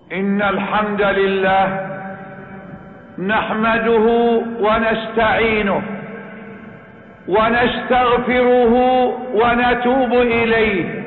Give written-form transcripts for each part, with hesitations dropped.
إن الحمد لله نحمده ونستعينه ونستغفره ونتوب إليه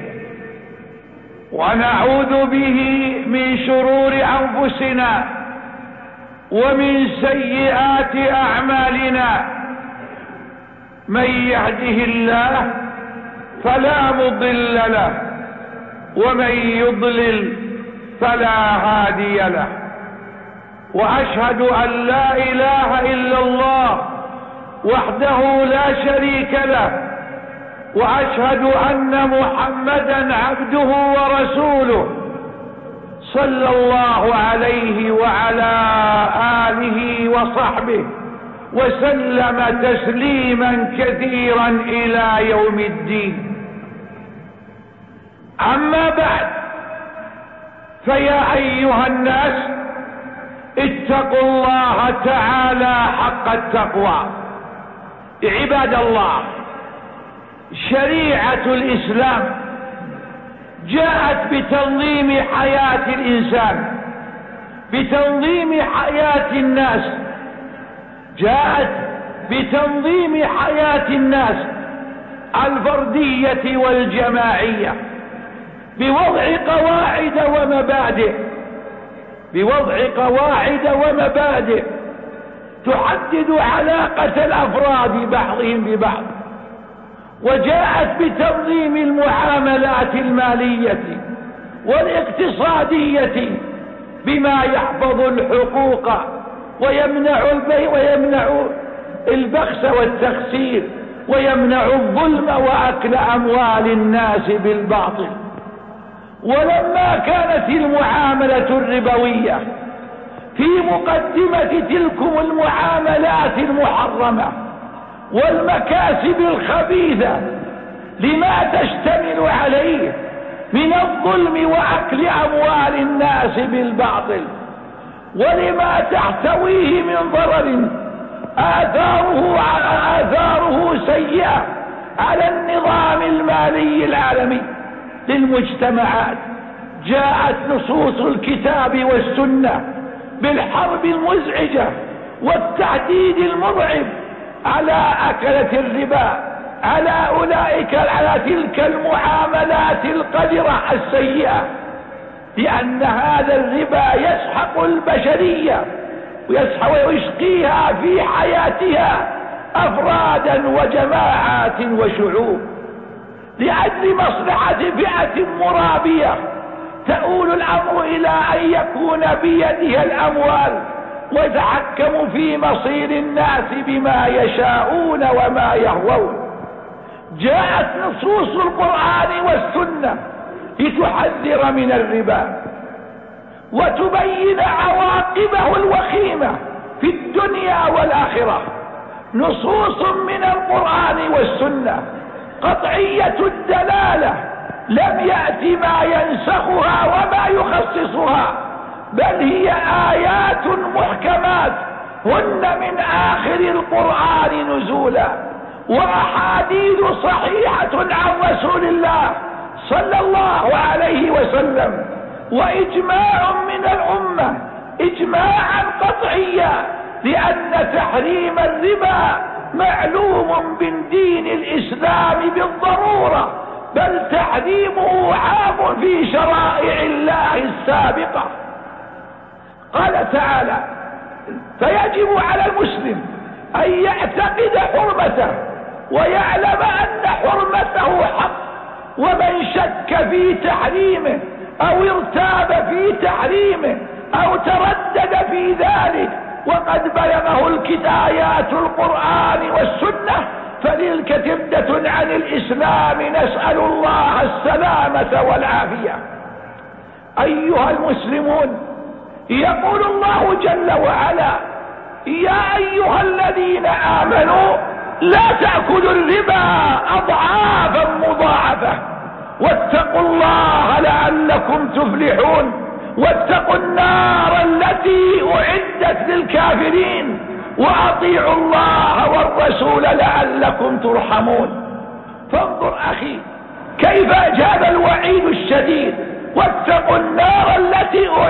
ونعوذ به من شرور أنفسنا ومن سيئات أعمالنا. من يهده الله فلا مضل له ومن يضلل فلا هادي له. وأشهد أن لا إله إلا الله وحده لا شريك له، وأشهد أن محمدا عبده ورسوله صلى الله عليه وعلى آله وصحبه وسلم تسليما كثيرا إلى يوم الدين. أما بعد، فيا أيها الناس اتقوا الله تعالى حق التقوى. عباد الله، شريعة الإسلام جاءت بتنظيم حياة الإنسان، بتنظيم حياة الناس، جاءت بتنظيم حياة الناس الفردية والجماعية، بوضع قواعد ومبادئ، بوضع قواعد ومبادئ تحدد علاقة الأفراد بعضهم ببعض. وجاءت بتنظيم المعاملات المالية والاقتصادية بما يحفظ الحقوق ويمنع البيع ويمنع البخس والتخسير ويمنع الظلم وأكل أموال الناس بالباطل. ولما كانت المعاملة الربوية في مقدمة تلكم المعاملات المحرمة والمكاسب الخبيثة لما تشتمل عليه من الظلم وأكل أموال الناس بالباطل، ولما تحتويه من ضرر آثاره سيئة على النظام المالي العالمي للمجتمعات، جاءت نصوص الكتاب والسنة بالحرب المزعجة والتهديد المرعب على أكلة الربا، على تلك المعاملات القذرة السيئة، لأن هذا الربا يسحق البشرية ويشقيها في حياتها أفرادا وجماعات وشعوب لأجل مصلحة فئة مرابية تؤول الأمر إلى أن يكون بيدها الأموال ويتحكم في مصير الناس بما يشاءون وما يهوون. جاءت نصوص القرآن والسنة لتحذر من الربا وتبين عواقبه الوخيمة في الدنيا والآخرة. نصوص من القرآن والسنة قطعية الدلالة، لم يأتي ما ينسخها وما يخصصها، بل هي آيات محكمات هن من آخر القرآن نزولا، وأحاديث صحيحة عن رسول الله صلى الله عليه وسلم، وإجماع من الأمة إجماعا قطعيا، لأن تحريم الربا معلوم من دين الإسلام بالضرورة، بل تحريمه عام في شرائع الله السابقة. قال تعالى: فيجب على المسلم أن يعتقد حرمته ويعلم أن حرمته حق، ومن شك في تحريمه أو ارتاب في تحريمه أو تردد في ذلك وقد بلغه آيات القرآن والسنة فتلك تبدة عن الإسلام، نسأل الله السلامة والعافية. أيها المسلمون، يقول الله جل وعلا: يا أيها الذين آمنوا لا تأكلوا الربا أضعافا مضاعفة واتقوا الله لعلكم تفلحون، واتقوا النار التي أعدت للكافرين، وأطيعوا الله والرسول لعلكم ترحمون. فانظر أخي كيف جاء الوعيد الشديد: واتقوا النار التي أعدت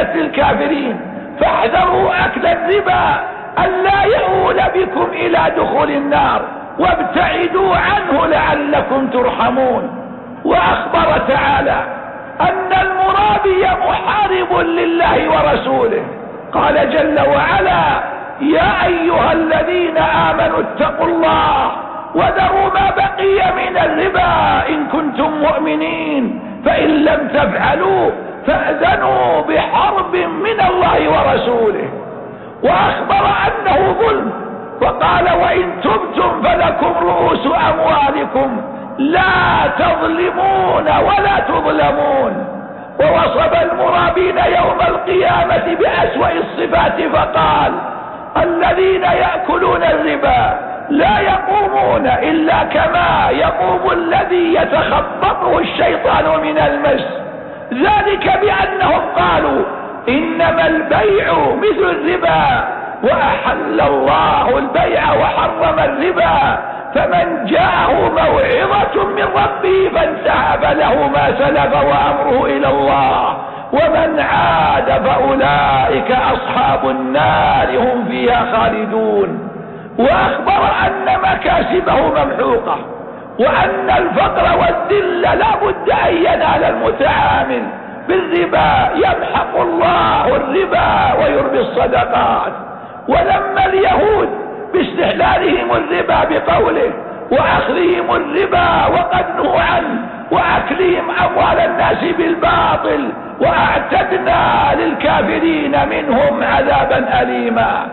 أذنت للكافرين، فاحذروا أكل الربا ألا يؤول بكم إلى دخول النار، وابتعدوا عنه لعلكم ترحمون. وأخبر تعالى أن المرابي محارب لله ورسوله، قال جل وعلا: يا أيها الذين آمنوا اتقوا الله وذروا ما بقي من الربا إن كنتم مؤمنين، فإن لم تفعلوا فأذنوا بحرب من الله ورسوله. وأخبر أنه ظلم، وقال: وإن تبتم فلكم رؤوس أموالكم لا تظلمون ولا تظلمون. ووصف المرابين يوم القيامة بأسوأ الصفات فقال: الذين يأكلون الربا لا يقومون إلا كما يقوم الذي يتخبطه الشيطان من المس، ذلك بأنهم قالوا إنما البيع مثل الربا وأحل الله البيع وحرم الربا، فمن جاءه موعظة من ربه فانتهى فله ما سلف وأمره إلى الله، ومن عاد فأولئك أصحاب النار هم فيها خالدون. وأخبر أن مكاسبه ممحوقة، وأن الفقر والذل لا بد أن ينال المتعامل بالربا، يمحق الله الربا ويربي الصدقات. ولما اليهود باستحلالهم الربا بقوله وأخذهم الربا وقد نهوا عنه وأكلهم أموال الناس بالباطل، وأعتدنا للكافرين منهم عذابا أليما.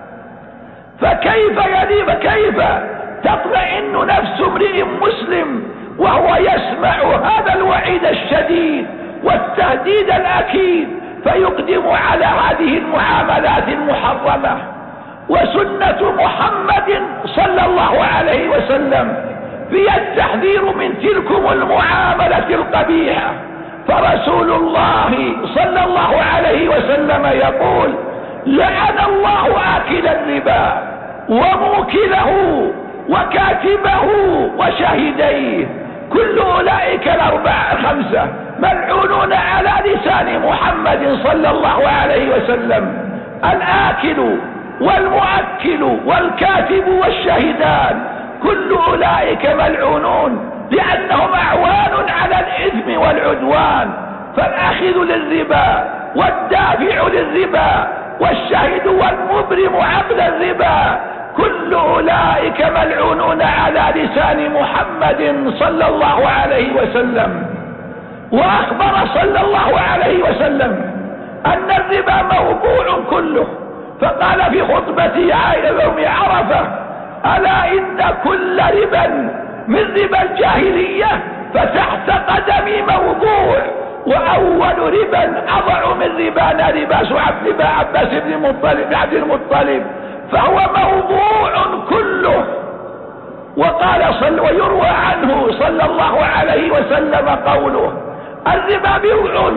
فكيف تطمئن نفس امرئ مسلم وهو يسمع هذا الوعيد الشديد والتهديد الأكيد، فيقدم على هذه المعاملات المحرمة؟ وسنة محمد صلى الله عليه وسلم فيها التحذير من تلكم المعاملة القبيحة. فرسول الله صلى الله عليه وسلم يقول: لعن الله آكل الربا وموكله وكاتبه وشاهديه، كل أولئك الخمسة ملعونون على لسان محمد صلى الله عليه وسلم: الآكل والمؤكل والكاتب والشاهدان، كل أولئك ملعونون لأنهم أعوان على الإثم والعدوان. فالأخذ للربا والدافع للربا والشاهد والمبرم عقد الربا، كل أولئك ملعونون على لسان محمد صلى الله عليه وسلم. وأخبر صلى الله عليه وسلم أن الربا موضوع كله، فقال في خطبته يوم عرفة: ألا إن كل ربا من ربا الجاهلية فتحت قدمي موضوع، وأول ربا أضع من ربانا لباس عباس بن عبد المطلب، فهو موضوع كله. وقال ويروى عنه صلى الله عليه وسلم قوله: الربا بضع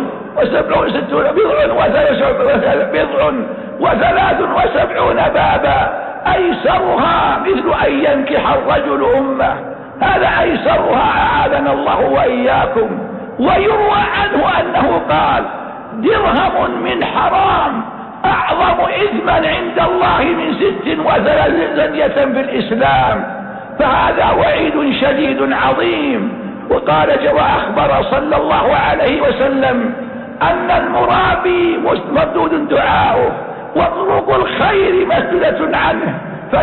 و73 بابا، أيسرها مثل أن ينكح الرجل أمه، هذا أيسرها أعاذنا الله وإياكم. ويروى عنه أنه قال: درهم من حرام أعظم إثما عند الله من 36 زنية في الإسلام، فهذا وعيد شديد عظيم. وأخبر صلى الله عليه وسلم أن المرابي مردود دعاؤه وطرق الخير مسدودة عنه،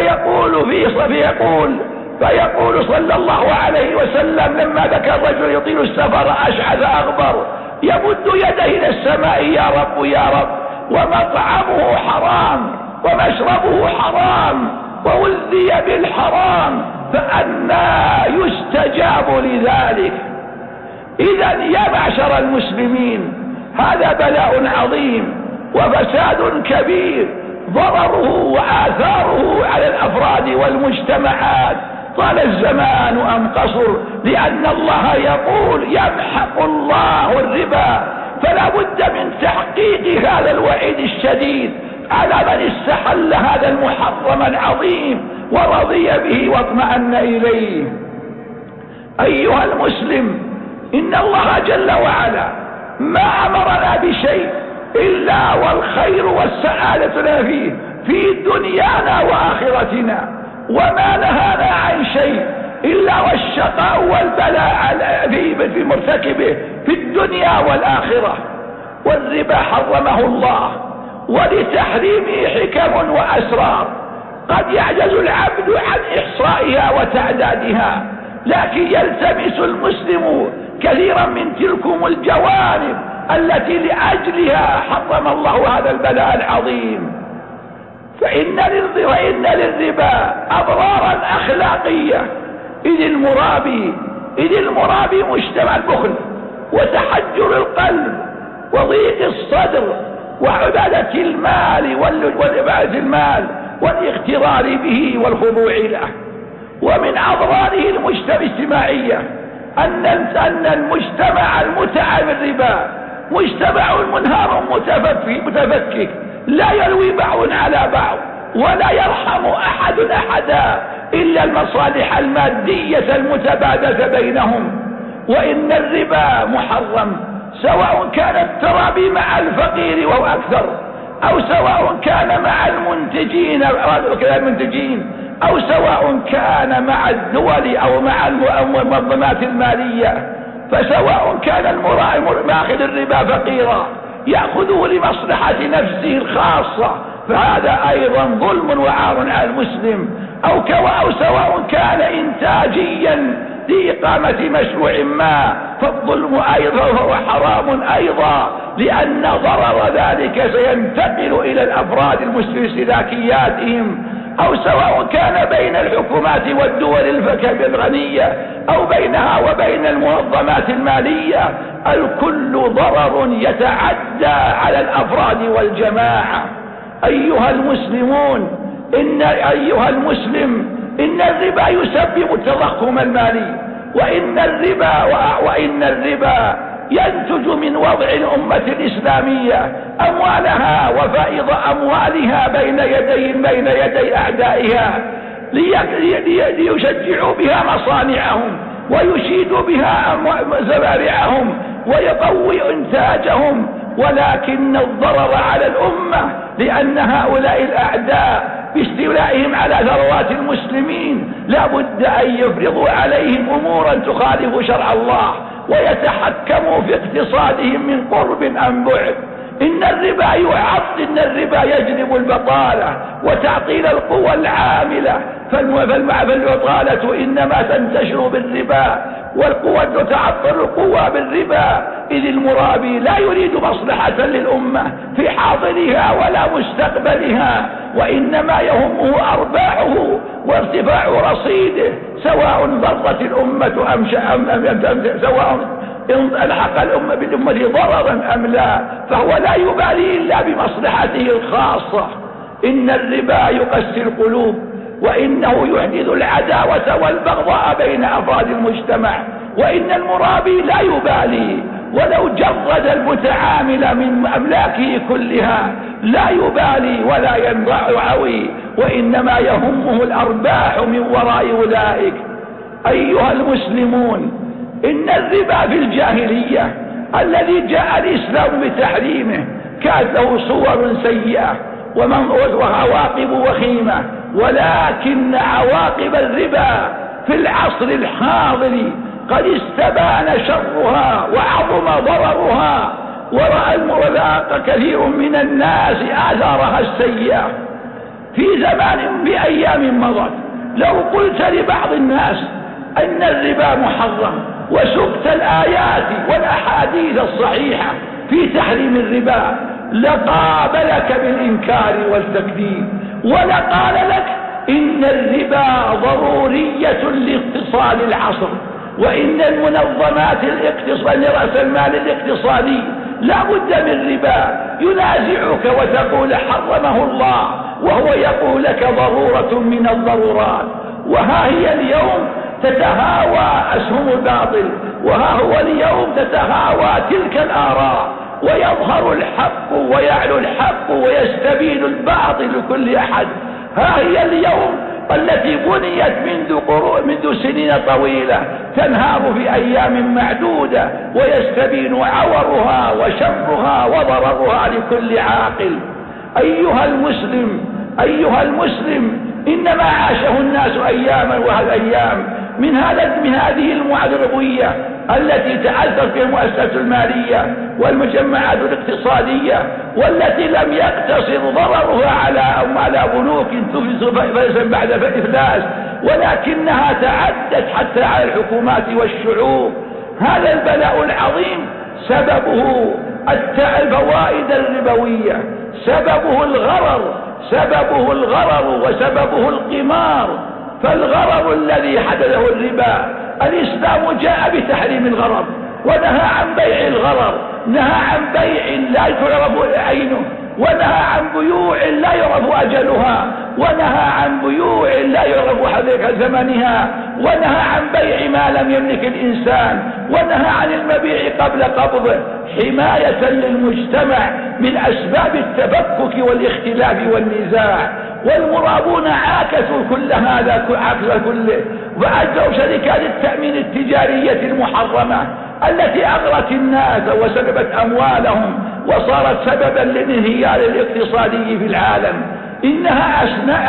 فيقول صلى الله عليه وسلم لما ذكر الرجل يطيل السفر أشعث أغبر يمد يده إلى السماء: يا رب يا رب، ومطعمه حرام ومشربه حرام وغذي بالحرام، فأنى يستجاب لذلك؟ إذا يا معشر المسلمين، هذا بلاء عظيم وفساد كبير، ضرره وآثاره على الأفراد والمجتمعات طال الزمان أم قصر، لأن الله يقول: يمحق الله الربا. فلا بد من تحقيق هذا الوعيد الشديد على من استحل هذا المحرم العظيم ورضي به واطمأن إليه. أيها المسلم، إن الله جل وعلا ما أمرنا بشيء إلا والخير والسعادة لنا فيه في دنيانا وآخرتنا، وما نهانا عن شيء إلا والشقاء والبلاء في مرتكبه في الدنيا والآخرة. والربا حرمه الله، ولتحريمه حكم وأسرار قد يعجز العبد عن إحصائها وتعدادها، لكن يلتمس المسلم كثيرا من تلكم الجوانب التي لأجلها حرم الله هذا البلاء العظيم. فإن للربا أضرارا أخلاقية، إذ المرابي مجتمع البخل وتحجر القلب وضيق الصدر وعبادة المال والاغترار به والخضوع له. ومن أضراره الاجتماعية أن المجتمع المتعب بالربا مجتمع منهار متفكك، لا يلوي بعض على بعض ولا يرحم أحد أحدا إلا المصالح المادية المتبادلة بينهم. وإن الربا محرم، سواء كان الترابي مع الفقير وهو أكثر، أو سواء كان مع المنتجين أو سواء كان مع الدول أو مع المنظمات المالية. فسواء كان ماخذ الربا فقيرا يأخذه لمصلحة نفسه الخاصة، فهذا أيضا ظلم وعار على المسلم، أو سواء كان إنتاجيا لإقامة مشروع ما، فالظلم أيضا هو حرام أيضا، لأن ضرر ذلك سينتقل إلى الأفراد المسلمين استهلاكياتهم، أو سواء كان بين الحكومات والدول الغنية أو بينها وبين المنظمات المالية. الكل ضرر يتعدى على الأفراد والجماعة. أيها المسلم، إن الربا يسبب التضخم المالي، وإن الربا ينتج من وضع الأمة الإسلامية أموالها وفائض أموالها بين يدي أعدائها ليشجعوا بها مصانعهم ويشيدوا بها زبارعهم ويقوي إنتاجهم. ولكن الضرر على الأمة، لأن هؤلاء الأعداء باستيلائهم على ثروات المسلمين لا بد أن يفرضوا عليهم أمورا تخالف شرع الله ويتحكموا في اقتصادهم من قرب أم بعد. إن الربا يجلب البطالة وتعطيل القوى العاملة، فالبطالة إنما تنتشر بالربا، والقوة تعطل القوى بالربا، إذ المرابي لا يريد مصلحة للأمة في حاضرها ولا مستقبلها، وإنما يهمه أرباحه وارتفاع رصيده، سواء ضرت الأمة سواء ألحق الأمة بالأمة ضررا أم لا، فهو لا يبالي إلا بمصلحته الخاصة. إن الربا يقسي القلوب، وإنه يحدث العداوة والبغضاء بين أفراد المجتمع. وإن المرابي لا يبالي ولو جرد المتعامل من أملاكه كلها، لا يبالي ولا ينضعوي، وإنما يهمه الأرباح من وراء أولئك. أيها المسلمون، إن الربا في الجاهلية الذي جاء الإسلام بتحريمه كانت له صور سيئة وعواقب وخيمة، ولكن عواقب الربا في العصر الحاضر قد استبان شرها وعظم ضررها، ورأى كثير من الناس آثارها السيئة في زمان بأيام مضت. لو قلت لبعض الناس أن الربا محرم وسقت الآيات والأحاديث الصحيحة في تحريم الربا لقابلك بالإنكار والتكذيب، ولقال لك إن الربا ضرورية لاقتصاد العصر، وإن المنظمات رأس المال الاقتصادي لا بد من ربا. ينازعك وتقول حرمه الله، وهو يقول لك ضرورة من الضرورات. وها هي اليوم تتهاوى أسهم الباطل، وها هو اليوم تتهاوى تلك الآراء، ويظهر الحق ويعلو الحق ويستبين الباطل لكل أحد. ها هي اليوم التي بنيت منذ سنين طويلة تنهار في أيام معدودة ويستبين عورها وشرها وضررها لكل عاقل. أيها المسلم إنما عاشه الناس أياما وهالأيام من هذه المعادلة الربوية التي تعثرت فيها المؤسسات المالية والمجمعات الاقتصادية، والتي لم يقتصر ضررها على بنوك تفلس بعد إفلاس، ولكنها تعدت حتى على الحكومات والشعوب. هذا البلاء العظيم سببه الفوائد الربوية، سببه الغرر وسببه القمار. فالغرر الذي حدثه الربا، الإسلام جاء بتحريم الغرر ونهى عن بيع الغرر، نهى عن بيع لا يعرف عينه، ونهى عن بيوع لا يعرف أجلها، ونهى عن بيوع لا يعرف حقيقة ثمنها، ونهى عن بيع ما لم يملك الإنسان، ونهى عن المبيع قبل قبضه حماية للمجتمع من أسباب التفكك والاختلاف والنزاع. والمرابون عاكسوا كل هذا كله، وأجروا شركات التأمين التجارية المحرمة التي أغرت الناس وسلبت أموالهم وصارت سببا للانهيار الاقتصادي في العالم. إنها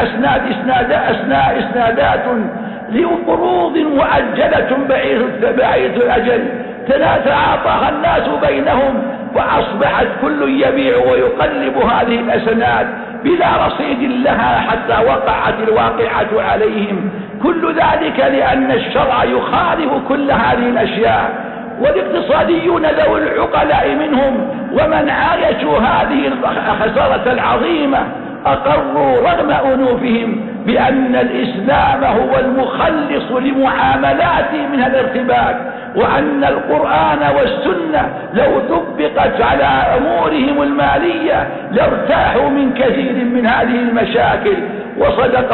إسنادات لقروض مؤجلة بعيدة الأجل تتعاطاها الناس بينهم، وأصبحت كل يبيع ويقلب هذه الأسناد بلا رصيد لها حتى وقعت الواقعة عليهم. كل ذلك لأن الشرع يخالف كل هذه الأشياء. والاقتصاديون ذو العقلاء منهم ومن عايشوا هذه الخسارة العظيمة أقروا رغم أنوفهم بأن الإسلام هو المخلص لمعاملات من الارتباك، وأن القرآن والسنة لو طبقت على أمورهم المالية لارتاحوا من كثير من هذه المشاكل. وصدق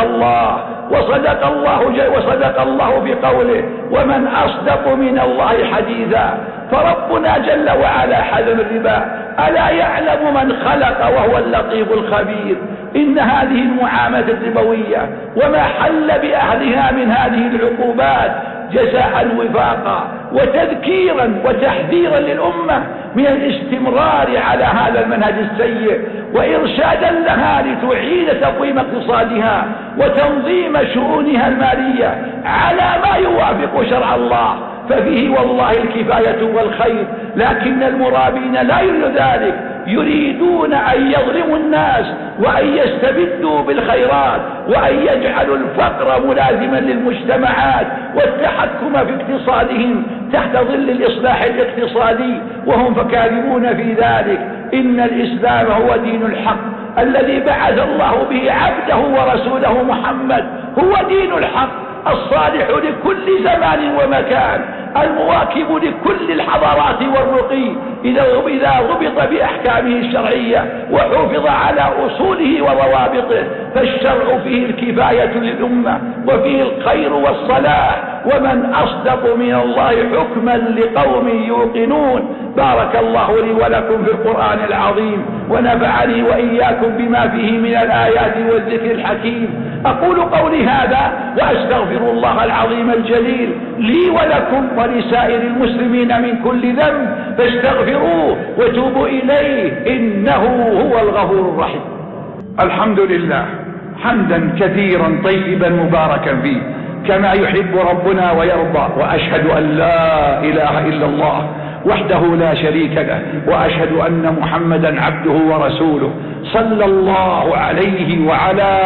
الله في قوله: ومن أصدق من الله حديثا. فربنا جل وعلا حذر الربا. ألا يعلم من خلق وهو اللطيف الخبير؟ إن هذه المعاملة الربوية وما حل بأهلها من هذه العقوبات جزاء وفاقا وتذكيرا وتحذيرا للأمة من الاستمرار على هذا المنهج السيء، وإرشادا لها لتعيد تقويم اقتصادها وتنظيم شؤونها المالية على ما يوافق شرع الله، ففيه والله الكفاية والخير. لكن المرابين لا يريد ذلك، يريدون أن يظلموا الناس وأن يستبدوا بالخيرات وأن يجعلوا الفقر ملازما للمجتمعات والتحكم في اقتصادهم تحت ظل الإصلاح الاقتصادي، وهم فكاذبون في ذلك. إن الإسلام هو دين الحق الذي بعث الله به عبده ورسوله محمد، هو دين الحق الصالح لكل زمان ومكان، المواكب لكل الحضارات والرقي إذا ضبط بأحكامه الشرعية وحفظ على أصوله وضوابطه. فالشرع فيه الكفاية للأمة وفيه الخير والصلاح، ومن أصدق من الله حكما لقوم يوقنون. بارك الله لي ولكم في القرآن العظيم، ونفعني وإياكم بما فيه من الآيات والذكر الحكيم. أقول قولي هذا وأستغفر الله العظيم الجليل لي ولكم ولسائر المسلمين من كل ذنب، فاستغفروه وتوبوا إليه إنه هو الغفور الرحيم. الحمد لله حمدا كثيرا طيبا مباركا فيه كما يحب ربنا ويرضى، وأشهد أن لا إله إلا الله وحده لا شريك له، وأشهد أن محمدا عبده ورسوله صلى الله عليه وعلى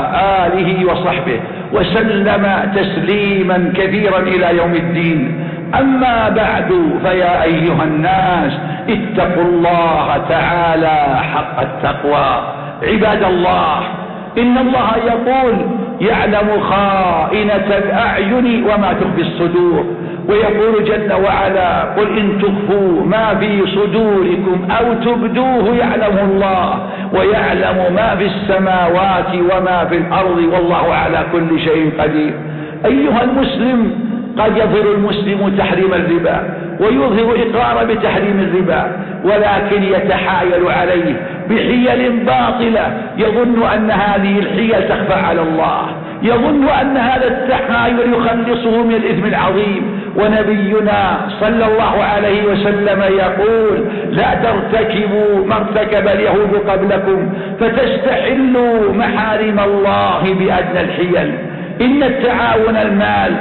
آله وصحبه وسلم تسليما كثيرا إلى يوم الدين. أما بعد، فيا أيها الناس اتقوا الله تعالى حق التقوى. عباد الله، إن الله يقول: يعلم خائنة الأعين وما تخفي الصدور. ويقول جل وعلا: قل إن تخفوا ما في صدوركم أو تبدوه يعلمه الله، ويعلم ما في السماوات وما في الأرض، والله على كل شيء قدير. أيها المسلم، قد يظهر المسلم تحريم الربا ويظهر إقرار بتحريم الربا، ولكن يتحايل عليه بحيل باطلة، يظن أن هذه الحيل تخفى على الله، يظن أن هذا التحايل يخلصه من الإثم العظيم. ونبينا صلى الله عليه وسلم يقول: لا ترتكبوا ما ارتكب اليهود قبلكم فتستحلوا محارم الله بأدنى الحيل. إن التعاون المال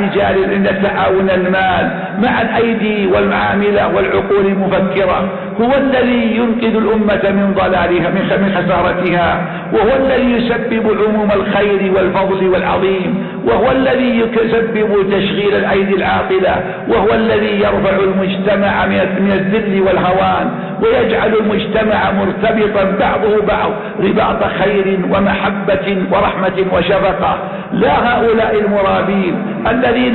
مع الأيدي والعاملة والعقول المفكرة هو الذي ينقذ الأمة من ضلالها من خسارتها، وهو الذي يسبب عموم الخير والفضل والعظيم، وهو الذي يسبب تشغيل الأيدي العاقلة، وهو الذي يرفع المجتمع من الذل والهوان، ويجعل المجتمع مرتبطا بعضه بعض رباط خير ومحبة ورحمة وشفقة. لا هؤلاء المرابين الذين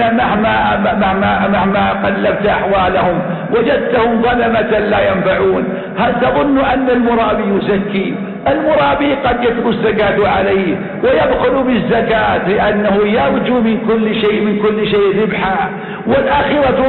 مهما قلبت أحوالهم وجدتهم ظلمة لا ينفعون. هل تظن أن المرابي يزكي؟ المرابي قد يترك الزكاة عليه ويبخل بالزكاة لأنه يرجو من كل شيء ربحا، والآخرة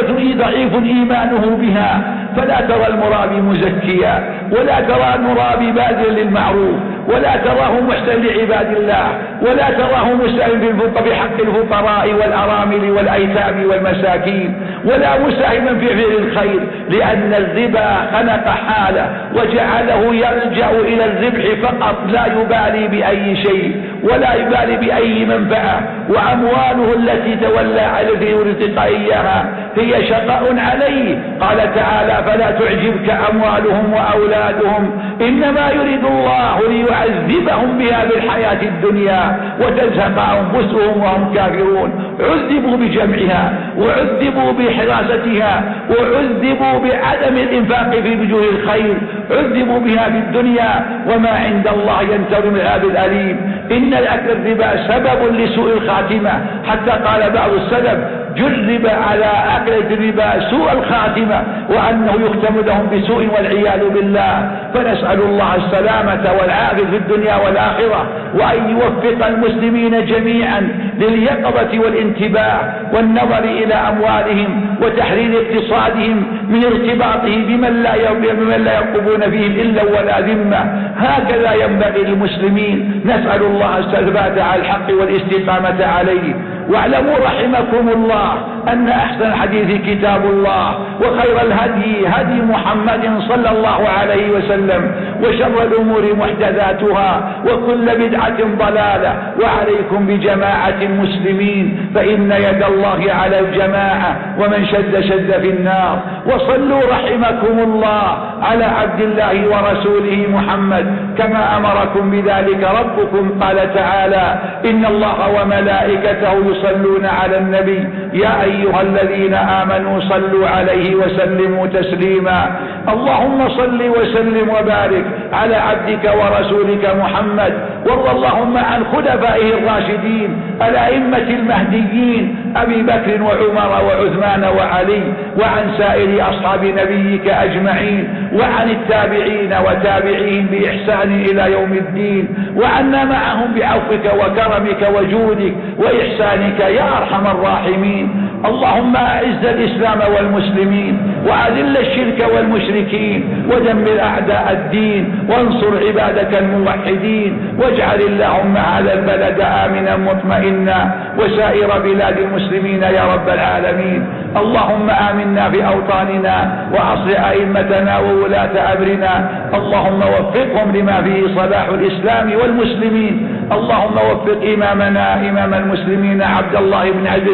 ضعيف إيمانه بها. فلا ترى المرابي مزكيا، ولا ترى المرابي باذلا للمعروف، ولا تراه محسن لعباد الله، ولا تراه مساهم بحق الفقراء والأرامل والأيتام والمساكين، ولا مساهما في فعل الخير، لأن الربا خنق حاله وجعله يلجأ إلى الربح فقط، لا يبالي بأي شيء ولا يبالي بأي منفعة، وأمواله التي تولى عليه ورزق إياها هي شقاء عليه. قال تعالى: فلا تعجبك أموالهم وأولادهم إنما يريد الله ليعذبهم بها بالحياة الدنيا وتزهق أنفسهم وهم كافرون. عذبوا بجمعها، وعذبوا بحراستها، وعذبوا بعدم الإنفاق في وجوه الخير، عذبوا بها في الدنيا، وما عند الله ينتظر من هذا الأليم. إن الأكل الربا سبب لسوء الخاتمة، حتى قال بعض السلف: جرب على أكل الربا سوء الخاتمة، وأنه يختم لهم بسوء والعياذ بالله. فنسأل الله السلامة والعافية في الدنيا والآخرة، وأن يوفق المسلمين جميعا لليقظة والانتباه والنظر إلى أموالهم وتحرير اقتصادهم من ارتباطه بمن لا يرقبون فيه إلا ولا ذمة. هكذا ينبغي للمسلمين. نسأل الله الثبات على الحق والاستقامة عليه. واعلموا رحمكم الله أن أحسن الحديث كتاب الله، وخير الهدي هدي محمد صلى الله عليه وسلم، وشر الأمور محدثاتها، وكل بدعة ضلالة. وعليكم بجماعة المسلمين، فإن يد الله على الجماعة، ومن شد في النار. وصلوا رحمكم الله على عبد الله ورسوله محمد كما أمركم بذلك ربكم. قال تعالى: إن الله وملائكته يصلون على النبي يا أيها الذين آمنوا صلوا عليه وسلموا تسليما. اللهم صل وسلم وبارك على عبدك ورسولك محمد، وارض اللهم عن خلفائه الراشدين الأئمة المهديين أبي بكر وعمر وعثمان وعلي، وعن سائر أصحاب نبيك أجمعين، وعن التابعين وتابعين بإحسان إلى يوم الدين، وعنا معهم بعفوك وكرمك وجودك وإحسانك يا أرحم الراحمين. اللهم أعز الإسلام والمسلمين، وأذل الشرك والمشركين، ودمر أعداء الدين، وانصر عبادك الموحدين، واجعل اللهم هذا البلد آمنا مطمئنا، وسائر بلاد المسلمين يا رب العالمين. اللهم آمنا في أوطاننا، وأصلح أئمتنا وولاة أمرنا. اللهم وفقهم لما فيه صلاح الإسلام والمسلمين. اللهم وفق إمامنا إمام المسلمين عبد الله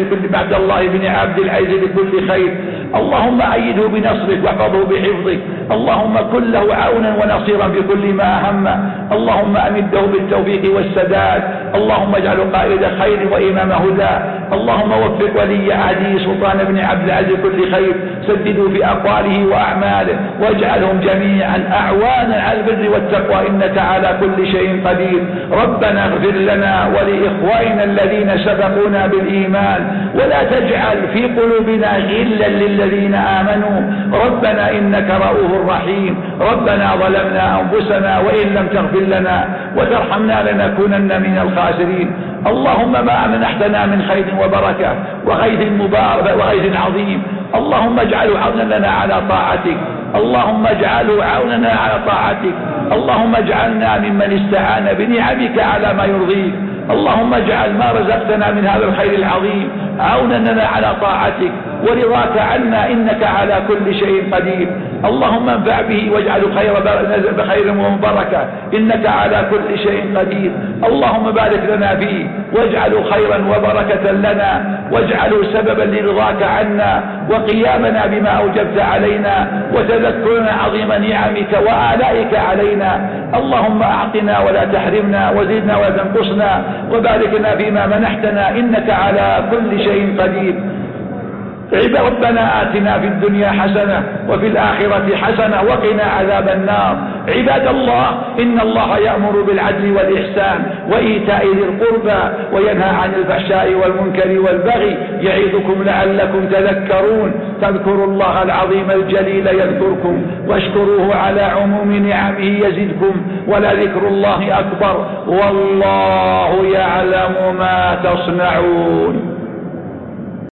بن عبد العزيز لكل خير. اللهم أيده بنصرك واحفظه بحفظك. اللهم كن له عونا ونصيرا في كل ما أهم. اللهم أمده بالتوفيق والسداد. اللهم اجعله قائد خير وإمام هدى. اللهم وفق ولي عهده سلطان بن عبد العزيز كل خير. سددوا في أقواله وأعماله، واجعلهم جميعا أعوانا على البر والتقوى، إنك على كل شيء قدير. ربنا اغفر لنا ولإخواننا الذين سبقونا بالإيمان، ولا تجعل في قلوبنا غلا للذين آمنوا. ربنا إنك رؤوف رحيم. ربنا ظلمنا أنفسنا وإن لم تغفر لنا وترحمنا لنكونن من الخاسرين. اللهم ما منحتنا من خير وبركة وغيث مبارك وغيث عظيم، اللهم اجعله عونا لنا على طاعتك. اللهم اجعله عونا على طاعتك. اللهم اجعلنا ممن استعان بنعمك على ما يرضيك. اللهم اجعل ما رزقتنا من هذا الخير العظيم عونا لنا على طاعتك ورضاك عنا، إنك على كل شيء قدير. اللهم انفع به واجعله بخير وبركة، إنك على كل شيء قدير. اللهم بارك لنا فيه واجعله خيرا وبركة لنا، واجعله سببا لرضاك عنا وقيامنا بما أوجبت علينا وتذكرنا عظيم نعمك وآلائك علينا. اللهم أعطنا ولا تحرمنا، وزدنا ولا تنقصنا، وبارك لنا فيما منحتنا، إنك على كل شيء قدير. ربنا آتنا في الدنيا حسنة وفي الآخرة حسنة وقنا عذاب النار. عباد الله، إن الله يأمر بالعدل والإحسان وإيتاء ذي القربى وينهى عن الفحشاء والمنكر والبغي، يعظكم لعلكم تذكرون. فاذكروا الله العظيم الجليل يذكركم، واشكروه على عموم نعمه يزدكم، ولذكر الله أكبر، والله يعلم ما تصنعون.